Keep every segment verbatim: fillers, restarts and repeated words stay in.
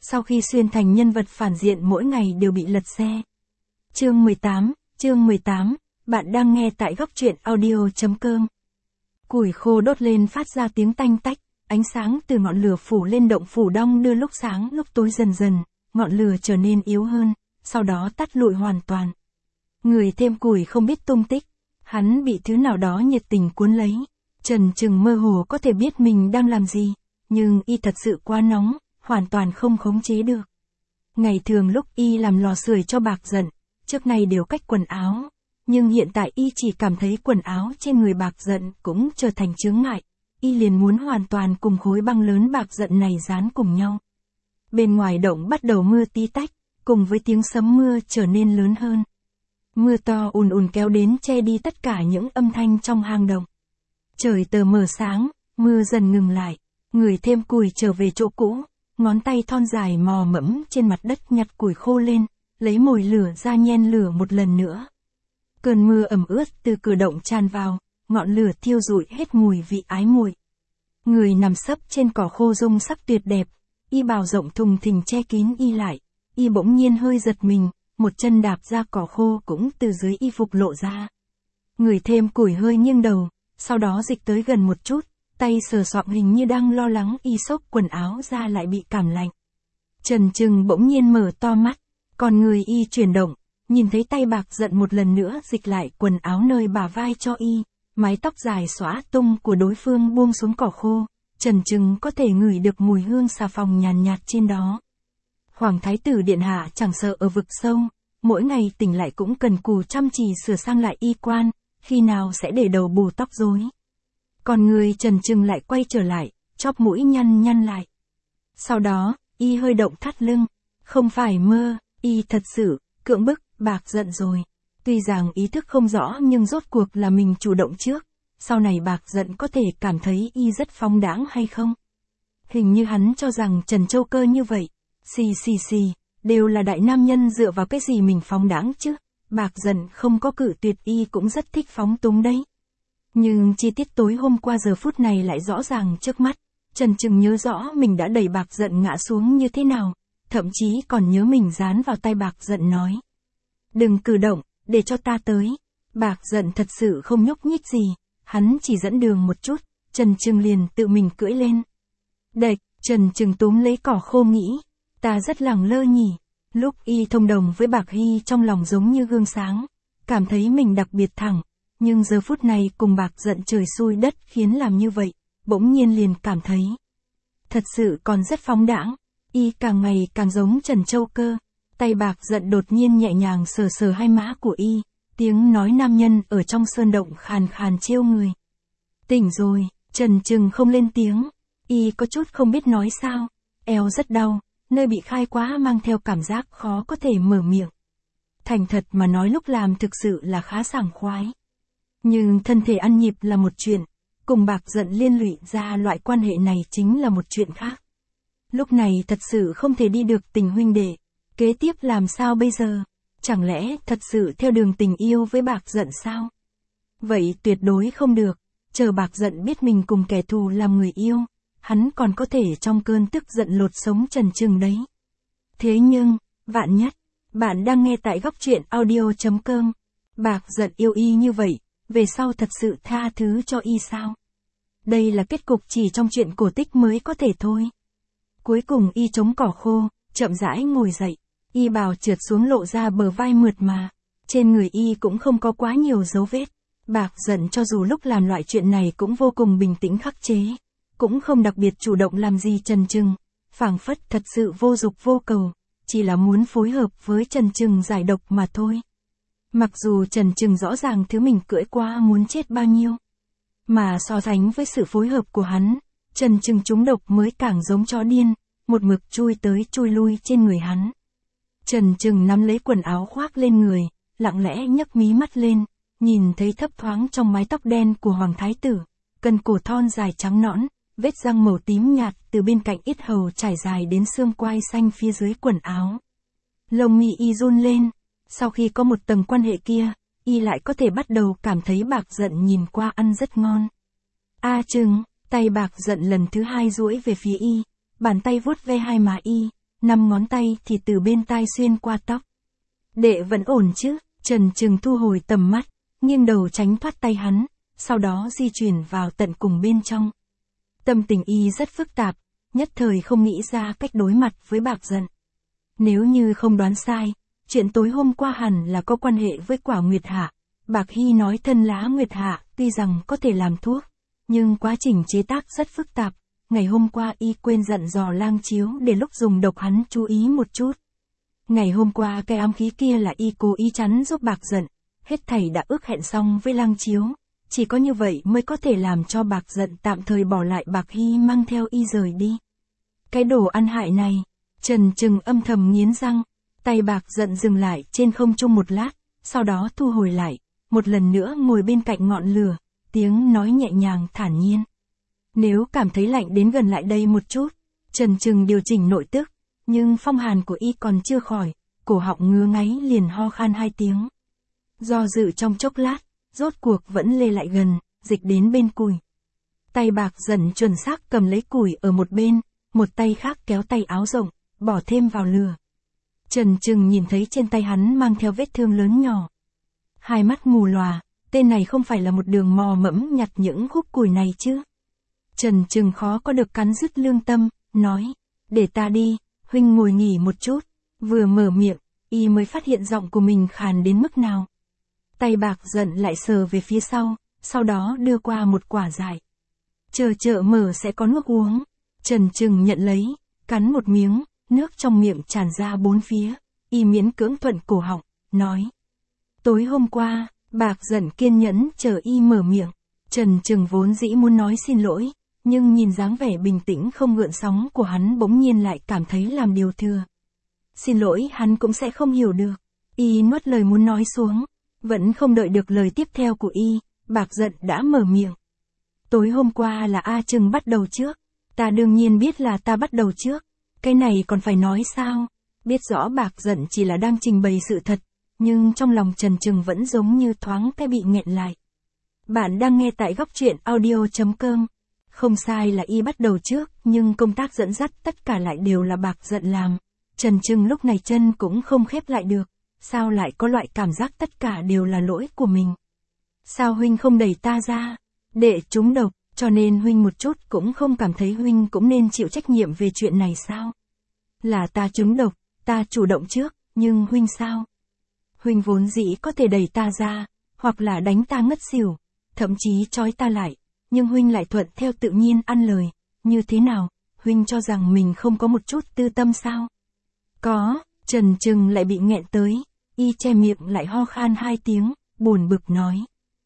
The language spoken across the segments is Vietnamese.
sau khi xuyên thành nhân vật phản diện mỗi ngày đều bị lật xe. Chương mười tám, chương mười tám, bạn đang nghe tại góc truyện audio.com. Củi khô đốt lên phát ra tiếng tanh tách, ánh sáng từ ngọn lửa phủ lên động phủ đong đưa lúc sáng lúc tối dần dần, ngọn lửa trở nên yếu hơn, sau đó tắt lụi hoàn toàn. Người thêm củi không biết tung tích, hắn bị thứ nào đó nhiệt tình cuốn lấy, chần chừng mơ hồ có thể biết mình đang làm gì, nhưng y thật sự quá nóng, hoàn toàn không khống chế được. Ngày thường lúc y làm lò sưởi cho Bạc Dận, trước nay đều cách quần áo, nhưng hiện tại y chỉ cảm thấy quần áo trên người Bạc Dận cũng trở thành chướng ngại, y liền muốn hoàn toàn cùng khối băng lớn Bạc Dận này dán cùng nhau. Bên ngoài động bắt đầu mưa tí tách, cùng với tiếng sấm mưa trở nên lớn hơn. Mưa to ùn ùn kéo đến che đi tất cả những âm thanh trong hang động. Trời tờ mờ sáng, mưa dần ngừng lại, người thêm củi trở về chỗ cũ, ngón tay thon dài mò mẫm trên mặt đất nhặt củi khô lên, lấy mồi lửa ra nhen lửa một lần nữa. Cơn mưa ẩm ướt từ cửa động tràn vào, ngọn lửa thiêu rụi hết mùi vị ái muội. Người nằm sấp trên cỏ khô rung sắc tuyệt đẹp, y bào rộng thùng thình che kín y lại, y bỗng nhiên hơi giật mình, một chân đạp ra cỏ khô cũng từ dưới y phục lộ ra. Người thêm củi hơi nghiêng đầu, sau đó dịch tới gần một chút, tay sờ soạng hình như đang lo lắng y xốc quần áo ra lại bị cảm lạnh. Chần chừng bỗng nhiên mở to mắt, còn người y chuyển động, nhìn thấy tay Bạc Dận một lần nữa dịch lại quần áo nơi bả vai cho y, mái tóc dài xõa tung của đối phương buông xuống cỏ khô, chần chừng có thể ngửi được mùi hương xà phòng nhàn nhạt, nhạt trên đó. Hoàng thái tử điện hạ chẳng sợ ở vực sâu, mỗi ngày tỉnh lại cũng cần cù chăm chỉ sửa sang lại y quan, khi nào sẽ để đầu bù tóc rối. Còn người chần chừng lại quay trở lại, chóp mũi nhăn nhăn lại. Sau đó, y hơi động thắt lưng, không phải mơ, y thật sự, cưỡng bức, Bạc Dận rồi. Tuy rằng ý thức không rõ nhưng rốt cuộc là mình chủ động trước, sau này Bạc Dận có thể cảm thấy y rất phóng đãng hay không? Hình như hắn cho rằng Trần Châu Cơ như vậy, xì xì xì, đều là đại nam nhân dựa vào cái gì mình phóng đãng chứ, Bạc Dận không có cự tuyệt y cũng rất thích phóng túng đấy. Nhưng chi tiết tối hôm qua giờ phút này lại rõ ràng trước mắt, Trần chừng nhớ rõ mình đã đẩy Bạc Dận ngã xuống như thế nào, thậm chí còn nhớ mình dán vào tay Bạc Dận nói. Đừng cử động, để cho ta tới. Bạc Dận thật sự không nhúc nhích gì, hắn chỉ dẫn đường một chút, Trần chừng liền tự mình cưỡi lên. Đệch, Trần chừng túm lấy cỏ khô nghĩ, ta rất lẳng lơ nhỉ. Lúc y thông đồng với Bạc Hy trong lòng giống như gương sáng, cảm thấy mình đặc biệt thẳng, nhưng giờ phút này cùng Bạc Dận trời xui đất khiến làm như vậy, bỗng nhiên liền cảm thấy. Thật sự còn rất phóng đãng, y càng ngày càng giống Trần Châu Cơ, tay Bạc Dận đột nhiên nhẹ nhàng sờ sờ hai má của y, tiếng nói nam nhân ở trong sơn động khàn khàn trêu người. Tỉnh rồi, Trần chừng không lên tiếng, y có chút không biết nói sao, eo rất đau. Nơi bị khai quá mang theo cảm giác khó có thể mở miệng. Thành thật mà nói lúc làm thực sự là khá sảng khoái. Nhưng thân thể ăn nhịp là một chuyện, cùng Bạc Dận liên lụy ra loại quan hệ này chính là một chuyện khác. Lúc này thật sự không thể đi được tình huynh đệ, kế tiếp làm sao bây giờ? Chẳng lẽ thật sự theo đường tình yêu với Bạc Dận sao? Vậy tuyệt đối không được, chờ Bạc Dận biết mình cùng kẻ thù làm người yêu. Hắn còn có thể trong cơn tức giận lột sống Trần chừng đấy. Thế nhưng, vạn nhất, bạn đang nghe tại góc truyện audio.com. Bạc Dận yêu y như vậy, về sau thật sự tha thứ cho y sao? Đây là kết cục chỉ trong truyện cổ tích mới có thể thôi. Cuối cùng y chống cỏ khô, chậm rãi ngồi dậy, y bào trượt xuống lộ ra bờ vai mượt mà. Trên người y cũng không có quá nhiều dấu vết. Bạc Dận cho dù lúc làm loại chuyện này cũng vô cùng bình tĩnh khắc chế. Cũng không đặc biệt chủ động làm gì Trần chừng, phảng phất thật sự vô dục vô cầu, chỉ là muốn phối hợp với Trần chừng giải độc mà thôi. Mặc dù Trần chừng rõ ràng thứ mình cưỡi qua muốn chết bao nhiêu, mà so sánh với sự phối hợp của hắn, Trần chừng trúng độc mới càng giống chó điên, một mực chui tới chui lui trên người hắn. Trần chừng nắm lấy quần áo khoác lên người, lặng lẽ nhấc mí mắt lên, nhìn thấy thấp thoáng trong mái tóc đen của Hoàng thái tử, cần cổ thon dài trắng nõn. Vết răng màu tím nhạt từ bên cạnh yết hầu trải dài đến xương quai xanh phía dưới quần áo. Lông mi y run lên, sau khi có một tầng quan hệ kia, y lại có thể bắt đầu cảm thấy Bạc Dận nhìn qua ăn rất ngon. A à chừng, tay Bạc Dận lần thứ hai duỗi về phía y, bàn tay vuốt ve hai má y, năm ngón tay thì từ bên tai xuyên qua tóc. Đệ vẫn ổn chứ? Trần Trừng thu hồi tầm mắt, nghiêng đầu tránh thoát tay hắn, sau đó di chuyển vào tận cùng bên trong. Tâm tình y rất phức tạp, nhất thời không nghĩ ra cách đối mặt với Bạc Dận. Nếu như không đoán sai, chuyện tối hôm qua hẳn là có quan hệ với quả Nguyệt Hạ. Bạc Hy nói thân lá Nguyệt Hạ tuy rằng có thể làm thuốc, nhưng quá trình chế tác rất phức tạp. Ngày hôm qua y quên dặn dò Lang Chiếu để lúc dùng độc hắn chú ý một chút. Ngày hôm qua cái ám khí kia là y cố ý chắn giúp Bạc Dận, hết thảy đã ước hẹn xong với Lang Chiếu. Chỉ có như vậy mới có thể làm cho Bạc Dận tạm thời bỏ lại Bạc Hy mang theo y rời đi. Cái đồ ăn hại này, Trần Trừng âm thầm nghiến răng, tay Bạc Dận dừng lại trên không trung một lát, sau đó thu hồi lại, một lần nữa ngồi bên cạnh ngọn lửa, tiếng nói nhẹ nhàng thản nhiên. Nếu cảm thấy lạnh đến gần lại đây một chút. Trần Trừng điều chỉnh nội tức, nhưng phong hàn của y còn chưa khỏi, cổ họng ngứa ngáy liền ho khan hai tiếng. Do dự trong chốc lát, rốt cuộc vẫn lê lại gần, dịch đến bên cùi. Tay Bạc Dận chuẩn xác cầm lấy cùi ở một bên, một tay khác kéo tay áo rộng, bỏ thêm vào lửa. Trần Trừng nhìn thấy trên tay hắn mang theo vết thương lớn nhỏ. Hai mắt mù lòa, tên này không phải là một đường mò mẫm nhặt những khúc cùi này chứ. Trần Trừng khó có được cắn dứt lương tâm, nói, để ta đi, huynh ngồi nghỉ một chút. Vừa mở miệng, y mới phát hiện giọng của mình khàn đến mức nào. Tay Bạc Dận lại sờ về phía sau, sau đó đưa qua một quả dại. Chờ chợ mở sẽ có nước uống. Trần Trừng nhận lấy, cắn một miếng, nước trong miệng tràn ra bốn phía, y miễn cưỡng thuận cổ họng, nói. Tối hôm qua, Bạc Dận kiên nhẫn chờ y mở miệng. Trần Trừng vốn dĩ muốn nói xin lỗi, nhưng nhìn dáng vẻ bình tĩnh không gợn sóng của hắn bỗng nhiên lại cảm thấy làm điều thừa. Xin lỗi hắn cũng sẽ không hiểu được. Y nuốt lời muốn nói xuống, vẫn không đợi được lời tiếp theo của y, Bạc Dận đã mở miệng. Tối hôm qua là A Trừng bắt đầu trước, ta đương nhiên biết là ta bắt đầu trước, cái này còn phải nói sao? Biết rõ Bạc Dận chỉ là đang trình bày sự thật, nhưng trong lòng Trần Trừng vẫn giống như thoáng cái bị nghẹn lại. Bạn đang nghe tại góc truyện audio chấm com. Không sai là y bắt đầu trước, nhưng công tác dẫn dắt tất cả lại đều là Bạc Dận làm. Trần Trừng lúc này chân cũng không khép lại được, sao lại có loại cảm giác tất cả đều là lỗi của mình? Sao huynh không đẩy ta ra? Đệ trúng độc, cho nên huynh một chút cũng không cảm thấy huynh cũng nên chịu trách nhiệm về chuyện này sao? Là ta trúng độc, ta chủ động trước, nhưng huynh sao? Huynh vốn dĩ có thể đẩy ta ra, hoặc là đánh ta ngất xỉu, thậm chí trói ta lại, nhưng huynh lại thuận theo tự nhiên ăn lời, như thế nào, huynh cho rằng mình không có một chút tư tâm sao? Có, Trần Trừng lại bị nghẹn tới, y che miệng lại ho khan hai tiếng, buồn bực nói.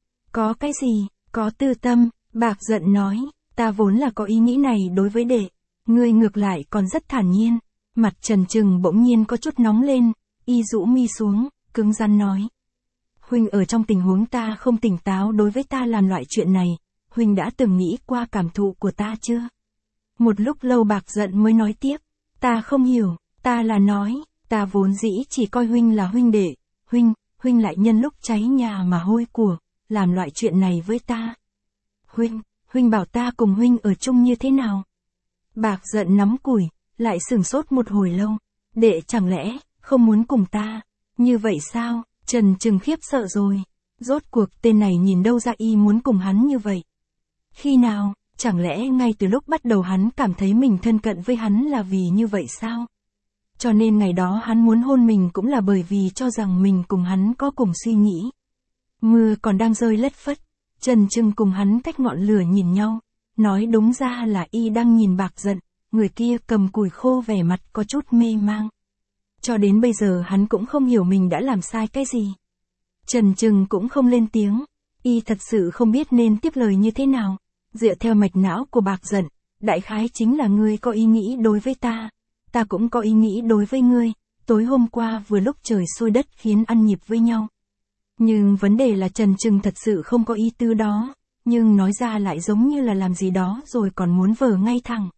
Có cái gì, có tư tâm, Bạc Dận nói, ta vốn là có ý nghĩ này đối với đệ, ngươi ngược lại còn rất thản nhiên. Mặt Trần Trừng bỗng nhiên có chút nóng lên, y rũ mi xuống, cứng rắn nói. Huynh ở trong tình huống ta không tỉnh táo đối với ta làm loại chuyện này, huynh đã từng nghĩ qua cảm thụ của ta chưa? Một lúc lâu Bạc Dận mới nói tiếp, ta không hiểu, ta là nói, ta vốn dĩ chỉ coi huynh là huynh đệ, huynh, huynh lại nhân lúc cháy nhà mà hôi của, làm loại chuyện này với ta. Huynh, huynh bảo ta cùng huynh ở chung như thế nào? Bạc Dận nắm cùi, lại sửng sốt một hồi lâu, đệ chẳng lẽ, không muốn cùng ta, như vậy sao? Trần Trừng khiếp sợ rồi, rốt cuộc tên này nhìn đâu ra y muốn cùng hắn như vậy? Khi nào, chẳng lẽ ngay từ lúc bắt đầu hắn cảm thấy mình thân cận với hắn là vì như vậy sao? Cho nên ngày đó hắn muốn hôn mình cũng là bởi vì cho rằng mình cùng hắn có cùng suy nghĩ. Mưa còn đang rơi lất phất, Trần Trừng cùng hắn cách ngọn lửa nhìn nhau, nói đúng ra là y đang nhìn Bạc Dận, người kia cầm củi khô vẻ mặt có chút mê mang. Cho đến bây giờ hắn cũng không hiểu mình đã làm sai cái gì. Trần Trừng cũng không lên tiếng, y thật sự không biết nên tiếp lời như thế nào. Dựa theo mạch não của Bạc Dận, đại khái chính là ngươi có ý nghĩ đối với ta, ta cũng có ý nghĩ đối với ngươi, tối hôm qua vừa lúc trời xôi đất khiến ăn nhịp với nhau. Nhưng vấn đề là Trần Trừng thật sự không có ý tư đó, nhưng nói ra lại giống như là làm gì đó rồi còn muốn vờ ngay thẳng.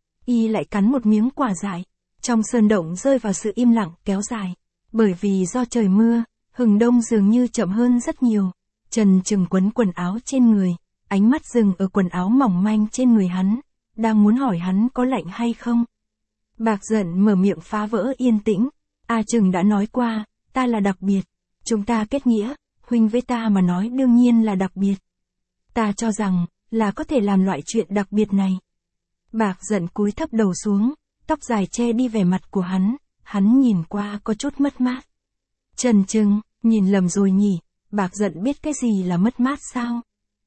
Y lại cắn một miếng quả dại, trong sơn động rơi vào sự im lặng kéo dài, bởi vì do trời mưa, hừng đông dường như chậm hơn rất nhiều. Trần Trừng quấn quần áo trên người, ánh mắt dừng ở quần áo mỏng manh trên người hắn, đang muốn hỏi hắn có lạnh hay không. Bạc giận mở miệng phá vỡ yên tĩnh. A Trừng đã nói qua, ta là đặc biệt. Chúng ta kết nghĩa, huynh với ta mà nói đương nhiên là đặc biệt. Ta cho rằng, là có thể làm loại chuyện đặc biệt này. Bạc giận cúi thấp đầu xuống, tóc dài che đi vẻ mặt của hắn, hắn nhìn qua có chút mất mát. Trần Trừng, nhìn lầm rồi nhỉ, Bạc giận biết cái gì là mất mát sao?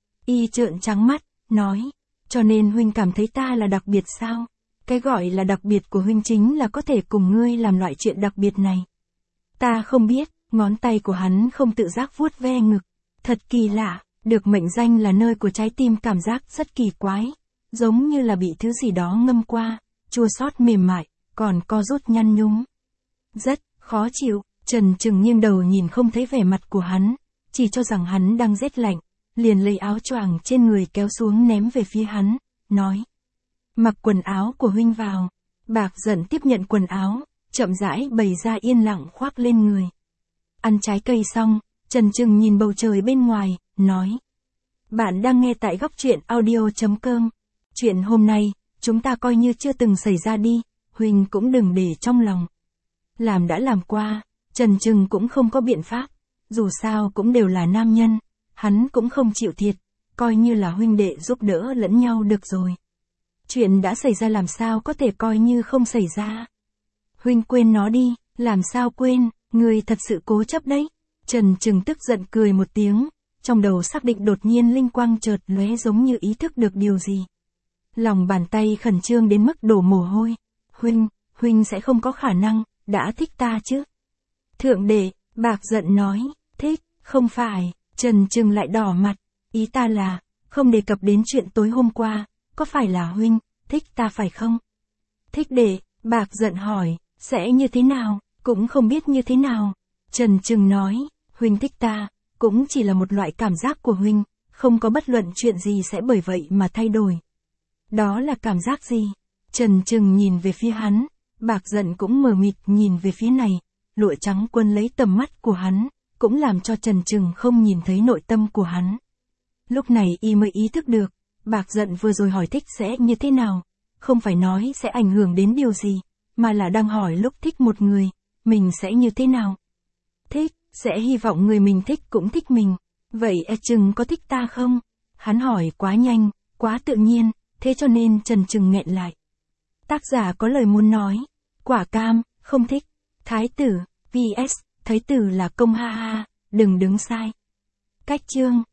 Y trợn trắng mắt, nói, cho nên huynh cảm thấy ta là đặc biệt sao? Cái gọi là đặc biệt của huynh chính là có thể cùng ngươi làm loại chuyện đặc biệt này. Ta không biết, ngón tay của hắn không tự giác vuốt ve ngực. Thật kỳ lạ, được mệnh danh là nơi của trái tim cảm giác rất kỳ quái. Giống như là bị thứ gì đó ngâm qua, chua xót mềm mại, còn co rút nhăn nhúm. Rất khó chịu, Trần Trừng nghiêng đầu nhìn không thấy vẻ mặt của hắn, chỉ cho rằng hắn đang rét lạnh, liền lấy áo choàng trên người kéo xuống ném về phía hắn, nói. Mặc quần áo của huynh vào. Bạc giận tiếp nhận quần áo, chậm rãi bày ra yên lặng khoác lên người. Ăn trái cây xong, Trần Trừng nhìn bầu trời bên ngoài, nói. Bạn đang nghe tại góc truyện audio.com. Chuyện hôm nay, chúng ta coi như chưa từng xảy ra đi, huynh cũng đừng để trong lòng. Làm đã làm qua, Trần Trừng cũng không có biện pháp, dù sao cũng đều là nam nhân, hắn cũng không chịu thiệt, coi như là huynh đệ giúp đỡ lẫn nhau được rồi. Chuyện đã xảy ra làm sao có thể coi như không xảy ra. Huynh quên nó đi, làm sao quên, người thật sự cố chấp đấy. Trần Trừng tức giận cười một tiếng, trong đầu xác định đột nhiên linh quang chợt lóe giống như ý thức được điều gì. Lòng bàn tay khẩn trương đến mức đổ mồ hôi. Huynh, huynh sẽ không có khả năng, đã thích ta chứ? Thượng đệ, Bạc giận nói, thích, không phải, Trần Trừng lại đỏ mặt, ý ta là, không đề cập đến chuyện tối hôm qua, có phải là huynh, thích ta phải không? Thích đệ, Bạc giận hỏi, sẽ như thế nào, cũng không biết như thế nào. Trần Trừng nói, huynh thích ta, cũng chỉ là một loại cảm giác của huynh, không có bất luận chuyện gì sẽ bởi vậy mà thay đổi. Đó là cảm giác gì? Trần Trừng nhìn về phía hắn, Bạc giận cũng mờ mịt nhìn về phía này, lụa trắng quân lấy tầm mắt của hắn, cũng làm cho Trần Trừng không nhìn thấy nội tâm của hắn. Lúc này y mới ý thức được, Bạc giận vừa rồi hỏi thích sẽ như thế nào, không phải nói sẽ ảnh hưởng đến điều gì, mà là đang hỏi lúc thích một người, mình sẽ như thế nào. Thích, sẽ hy vọng người mình thích cũng thích mình, vậy e Trừng có thích ta không? Hắn hỏi quá nhanh, quá tự nhiên, thế cho nên Trần Trừng nghẹn lại. Tác giả có lời muốn nói, quả cam, không thích, thái tử, vs, thấy tử là công ha ha, đừng đứng sai. Cách chương.